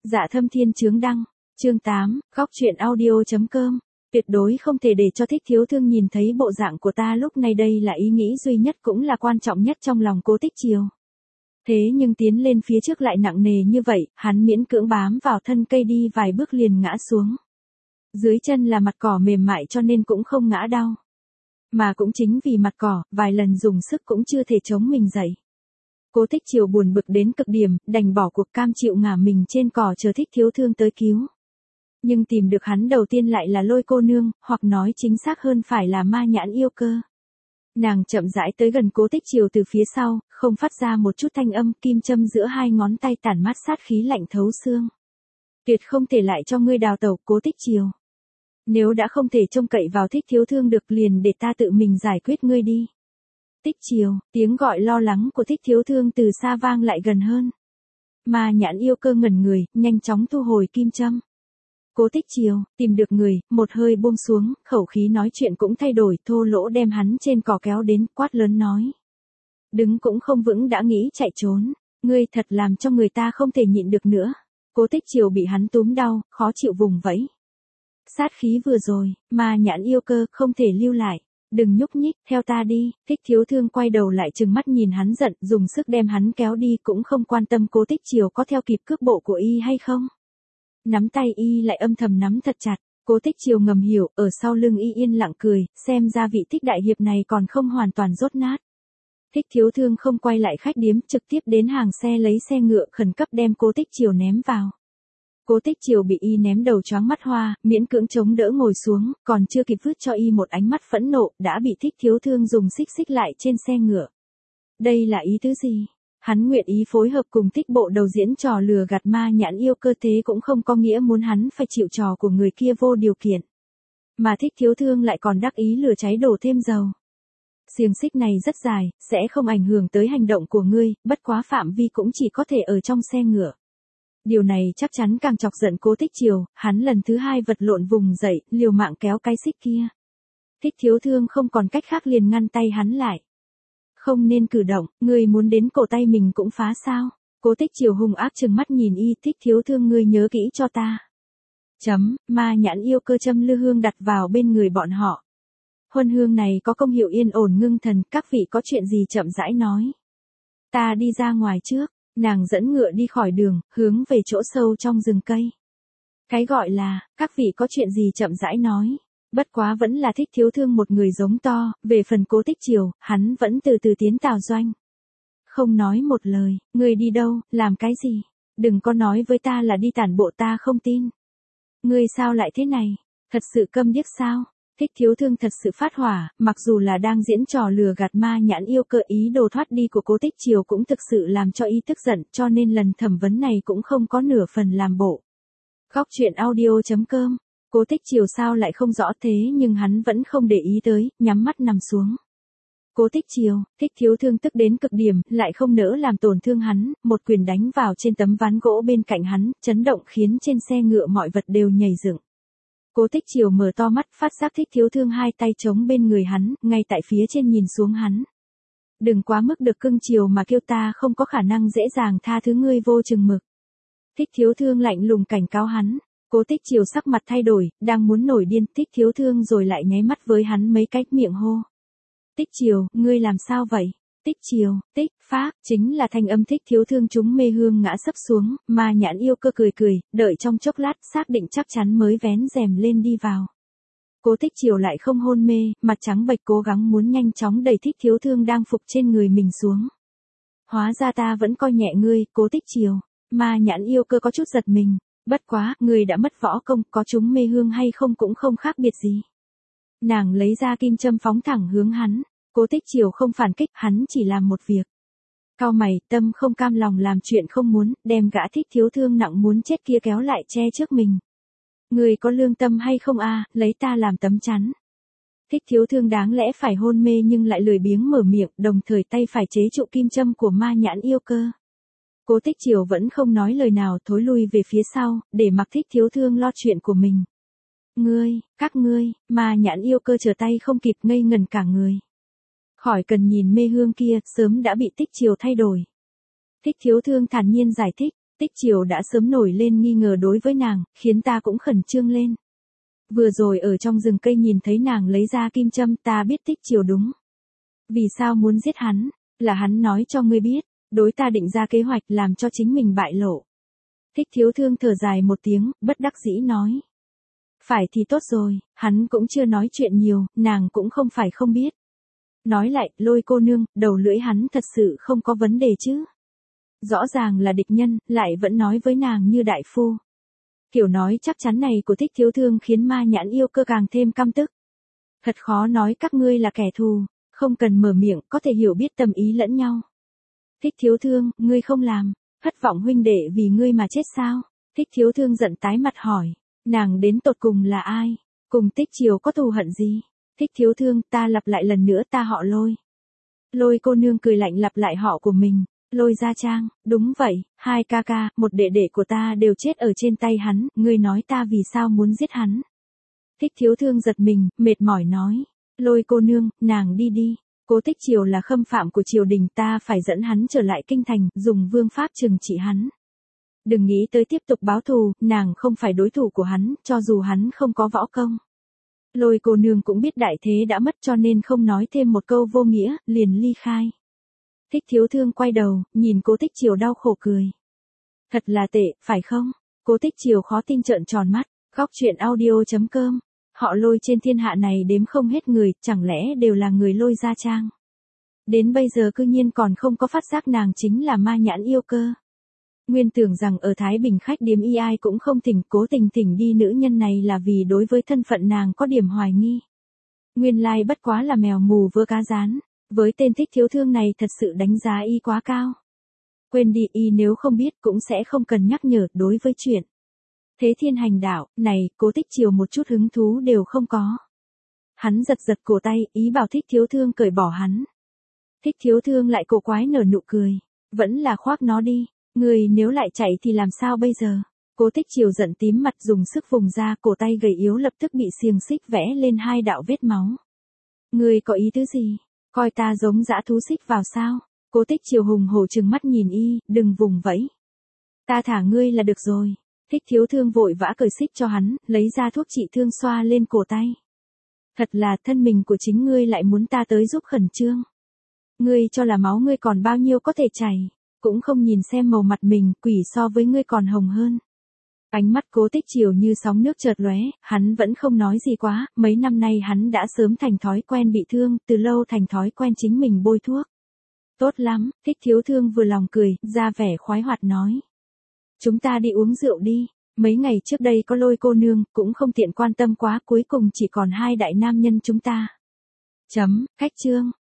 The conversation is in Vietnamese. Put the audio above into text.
Dạ Thâm Thiên Chướng Đăng, chương 8, góc truyện audio.com. Tuyệt đối không thể để cho Thích Thiếu Thương nhìn thấy bộ dạng của ta lúc này, đây là ý nghĩ duy nhất cũng là quan trọng nhất trong lòng Cố Tích Chiều. Thế nhưng tiến lên phía trước lại nặng nề như vậy, hắn miễn cưỡng bám vào thân cây đi vài bước liền ngã xuống. Dưới chân là mặt cỏ mềm mại cho nên cũng không ngã đau. Mà cũng chính vì mặt cỏ, vài lần dùng sức cũng chưa thể chống mình dậy. Cố Tích Chiều buồn bực đến cực điểm, đành bỏ cuộc cam chịu ngả mình trên cỏ chờ Thích Thiếu Thương tới cứu. Nhưng tìm được hắn đầu tiên lại là Lôi cô nương, hoặc nói chính xác hơn phải là Ma Nhãn Yêu Cơ. Nàng chậm rãi tới gần Cố Tích Chiều từ phía sau, không phát ra một chút thanh âm, kim châm giữa hai ngón tay tản mát sát khí lạnh thấu xương. Tuyệt không thể lại cho ngươi đào tẩu, Cố Tích Chiều. Nếu đã không thể trông cậy vào Thích Thiếu Thương được liền để ta tự mình giải quyết ngươi đi. Tích Chiều, tiếng gọi lo lắng của Thích Thiếu Thương từ xa vang lại gần hơn. Ma Nhãn Yêu Cơ ngẩn người, nhanh chóng thu hồi kim châm. Cố Tích Chiều, tìm được người, một hơi buông xuống, khẩu khí nói chuyện cũng thay đổi, thô lỗ đem hắn trên cỏ kéo đến, quát lớn nói. Đứng cũng không vững đã nghĩ chạy trốn, ngươi thật làm cho người ta không thể nhịn được nữa. Cố Tích Chiều bị hắn túm đau, khó chịu vùng vẫy. Sát khí vừa rồi, Ma Nhãn Yêu Cơ không thể lưu lại. Đừng nhúc nhích, theo ta đi. Thích Thiếu Thương quay đầu lại trừng mắt nhìn hắn giận, dùng sức đem hắn kéo đi, cũng không quan tâm Cố Tích Chiều có theo kịp cước bộ của y hay không. Nắm tay y lại âm thầm nắm thật chặt. Cố Tích Chiều ngầm hiểu, ở sau lưng y yên lặng cười, xem ra vị Thích đại hiệp này còn không hoàn toàn dốt nát. Thích Thiếu Thương không quay lại khách điếm, trực tiếp đến hàng xe lấy xe ngựa khẩn cấp đem Cố Tích Chiều ném vào. Cố Tích Chiều bị y ném đầu choáng mắt hoa, miễn cưỡng chống đỡ ngồi xuống, còn chưa kịp vứt cho y một ánh mắt phẫn nộ, đã bị Thích Thiếu Thương dùng xích xích lại trên xe ngựa. Đây là ý tứ gì? Hắn nguyện ý phối hợp cùng Thích bộ đầu diễn trò lừa gạt Ma Nhãn Yêu Cơ, thế cũng không có nghĩa muốn hắn phải chịu trò của người kia vô điều kiện. Mà Thích Thiếu Thương lại còn đắc ý lửa cháy đổ thêm dầu. Xiềng xích này rất dài, sẽ không ảnh hưởng tới hành động của ngươi, bất quá phạm vi cũng chỉ có thể ở trong xe ngựa. Điều này chắc chắn càng chọc giận Cố Tích Chiều, hắn lần thứ hai vật lộn vùng dậy, liều mạng kéo cái xích kia. Thích Thiếu Thương không còn cách khác liền ngăn tay hắn lại. Không nên cử động, ngươi muốn đến cổ tay mình cũng phá sao? Cố Tích Chiều hung ác trừng mắt nhìn y, Thích Thiếu Thương ngươi nhớ kỹ cho ta. Ma Nhãn Yêu Cơ châm lư hương đặt vào bên người bọn họ. Huân hương này có công hiệu yên ổn ngưng thần, các vị có chuyện gì chậm rãi nói. Ta đi ra ngoài trước. Nàng dẫn ngựa đi khỏi đường, hướng về chỗ sâu trong rừng cây. Cái gọi là, các vị có chuyện gì chậm rãi nói. Bất quá vẫn là Thích Thiếu Thương một người giống to, về phần Cố Tích Chiều, hắn vẫn từ từ tiến Tào doanh. Không nói một lời, ngươi đi đâu, làm cái gì? Đừng có nói với ta là đi tản bộ, ta không tin. Ngươi sao lại thế này? Thật sự câm điếc sao? Thích Thiếu Thương thật sự phát hỏa, mặc dù là đang diễn trò lừa gạt Ma Nhãn Yêu Cơ, ý đồ thoát đi của Cố Tích Chiều cũng thực sự làm cho y tức giận, cho nên lần thẩm vấn này cũng không có nửa phần làm bộ. Góc truyện audio.com. Cố Tích Chiều sao lại không rõ, thế nhưng hắn vẫn không để ý tới, nhắm mắt nằm xuống. Cố Tích Chiều, Thích Thiếu Thương tức đến cực điểm, lại không nỡ làm tổn thương hắn, một quyền đánh vào trên tấm ván gỗ bên cạnh hắn, chấn động khiến trên xe ngựa mọi vật đều nhảy dựng. Cố Tích Chiều mở to mắt, phát giác Thích Thiếu Thương hai tay chống bên người hắn, ngay tại phía trên nhìn xuống hắn. Đừng quá mức được cưng chiều mà kêu, ta không có khả năng dễ dàng tha thứ ngươi vô chừng mực. Thích Thiếu Thương lạnh lùng cảnh cáo hắn. Cố Tích Chiều sắc mặt thay đổi, đang muốn nổi điên, Thích Thiếu Thương rồi lại nháy mắt với hắn mấy cái, miệng hô. Tích Chiều, ngươi làm sao vậy? Tích Chiều, tích, phác, chính là thanh âm Thích Thiếu Thương chúng mê hương ngã sấp xuống, Ma Nhãn Yêu Cơ cười cười, đợi trong chốc lát, xác định chắc chắn mới vén rèm lên đi vào. Cố Tích Chiều lại không hôn mê, mặt trắng bệch cố gắng muốn nhanh chóng đẩy Thích Thiếu Thương đang phục trên người mình xuống. Hóa ra ta vẫn coi nhẹ ngươi, Cố Tích Chiều. Ma Nhãn Yêu Cơ có chút giật mình, bất quá, ngươi đã mất võ công, có chúng mê hương hay không cũng không khác biệt gì. Nàng lấy ra kim châm phóng thẳng hướng hắn. Cố Tích Chiều không phản kích, hắn chỉ làm một việc. Cau mày, tâm không cam lòng làm chuyện không muốn, đem gã Thích Thiếu Thương nặng muốn chết kia kéo lại che trước mình. Người có lương tâm hay không a, lấy ta làm tấm chắn. Thích Thiếu Thương đáng lẽ phải hôn mê nhưng lại lười biếng mở miệng, đồng thời tay phải chế trụ kim châm của Ma Nhãn Yêu Cơ. Cố Tích Chiều vẫn không nói lời nào, thối lui về phía sau, để mặc Thích Thiếu Thương lo chuyện của mình. Các ngươi, Ma Nhãn Yêu Cơ trở tay không kịp, ngây ngẩn cả người. Khỏi cần nhìn mê hương kia, sớm đã bị Tích Chiều thay đổi. Thích Thiếu Thương thản nhiên giải thích, Tích Chiều đã sớm nổi lên nghi ngờ đối với nàng, khiến ta cũng khẩn trương lên. Vừa rồi ở trong rừng cây nhìn thấy nàng lấy ra kim châm, ta biết Tích Chiều đúng. Vì sao muốn giết hắn? Là hắn nói cho ngươi biết, đối ta định ra kế hoạch làm cho chính mình bại lộ. Thích Thiếu Thương thở dài một tiếng, bất đắc dĩ nói. Phải thì tốt rồi, hắn cũng chưa nói chuyện nhiều, nàng cũng không phải không biết. Nói lại, Lôi cô nương, đầu lưỡi hắn thật sự không có vấn đề chứ. Rõ ràng là địch nhân, lại vẫn nói với nàng như đại phu. Kiểu nói chắc chắn này của Thích Thiếu Thương khiến Ma Nhãn Yêu Cơ càng thêm căm tức. Thật khó nói các ngươi là kẻ thù, không cần mở miệng, có thể hiểu biết tâm ý lẫn nhau. Thích Thiếu Thương, ngươi không làm, thất vọng huynh đệ vì ngươi mà chết sao? Thích Thiếu Thương giận tái mặt hỏi, nàng đến tột cùng là ai? Cùng Tích Chiều có thù hận gì? Thích Thiếu Thương, ta lặp lại lần nữa, ta họ Lôi. Lôi cô nương cười lạnh lặp lại họ của mình. Lôi Gia Trang, đúng vậy, hai ca ca, một đệ đệ của ta đều chết ở trên tay hắn, ngươi nói ta vì sao muốn giết hắn. Thích Thiếu Thương giật mình, mệt mỏi nói, Lôi cô nương, nàng đi đi, Cố Tích Chiều là khâm phạm của triều đình, ta phải dẫn hắn trở lại kinh thành, dùng vương pháp trừng trị hắn. Đừng nghĩ tới tiếp tục báo thù, nàng không phải đối thủ của hắn, cho dù hắn không có võ công. Lôi cô nương cũng biết đại thế đã mất cho nên không nói thêm một câu vô nghĩa, liền ly khai. Thích Thiếu Thương quay đầu, nhìn Cố Tích Chiều đau khổ cười. Thật là tệ, phải không? Cố Tích Chiều khó tin trợn tròn mắt, góc chuyện audio.com. Họ Lôi trên thiên hạ này đếm không hết người, chẳng lẽ đều là người Lôi Gia Trang. Đến bây giờ cư nhiên còn không có phát giác nàng chính là Ma Nhãn Yêu Cơ. Nguyên tưởng rằng ở Thái Bình khách điếm y ai cũng không thỉnh, cố tình thỉnh đi nữ nhân này là vì đối với thân phận nàng có điểm hoài nghi. Nguyên lai bất quá là mèo mù vơ cá rán. Với tên Thích Thiếu Thương này thật sự đánh giá y quá cao. Quên đi, y nếu không biết cũng sẽ không cần nhắc nhở đối với chuyện. Thế thiên hành đạo, này, Cố Tích Chiều một chút hứng thú đều không có. Hắn giật giật cổ tay, ý bảo Thích Thiếu Thương cởi bỏ hắn. Thích Thiếu Thương lại cổ quái nở nụ cười. Vẫn là khoác nó đi, người nếu lại chạy thì làm sao bây giờ? Cố Tích Chiều giận tím mặt dùng sức vùng ra, cổ tay gầy yếu lập tức bị xiềng xích vẽ lên 2 đạo vết máu. Người có ý tứ gì? Coi ta giống dã thú xích vào sao? Cố Tích Chiều hùng hổ trừng mắt nhìn y, đừng vùng vẫy. Ta thả ngươi là được rồi. Thích Thiếu Thương vội vã cởi xích cho hắn, lấy ra thuốc trị thương xoa lên cổ tay. Thật là thân mình của chính ngươi lại muốn ta tới giúp khẩn trương. Ngươi cho là máu ngươi còn bao nhiêu có thể chảy, cũng không nhìn xem màu mặt mình, quỷ so với ngươi còn hồng hơn. Ánh mắt Cố Tích Chiều như sóng nước chợt lóe, hắn vẫn không nói gì quá, mấy năm nay hắn đã sớm thành thói quen bị thương, từ lâu thành thói quen chính mình bôi thuốc. Tốt lắm, Thích Thiếu Thương vừa lòng cười, ra vẻ khoái hoạt nói. Chúng ta đi uống rượu đi, mấy ngày trước đây có Lôi cô nương, cũng không tiện quan tâm quá, cuối cùng chỉ còn 2 đại nam nhân chúng ta. Khách chương.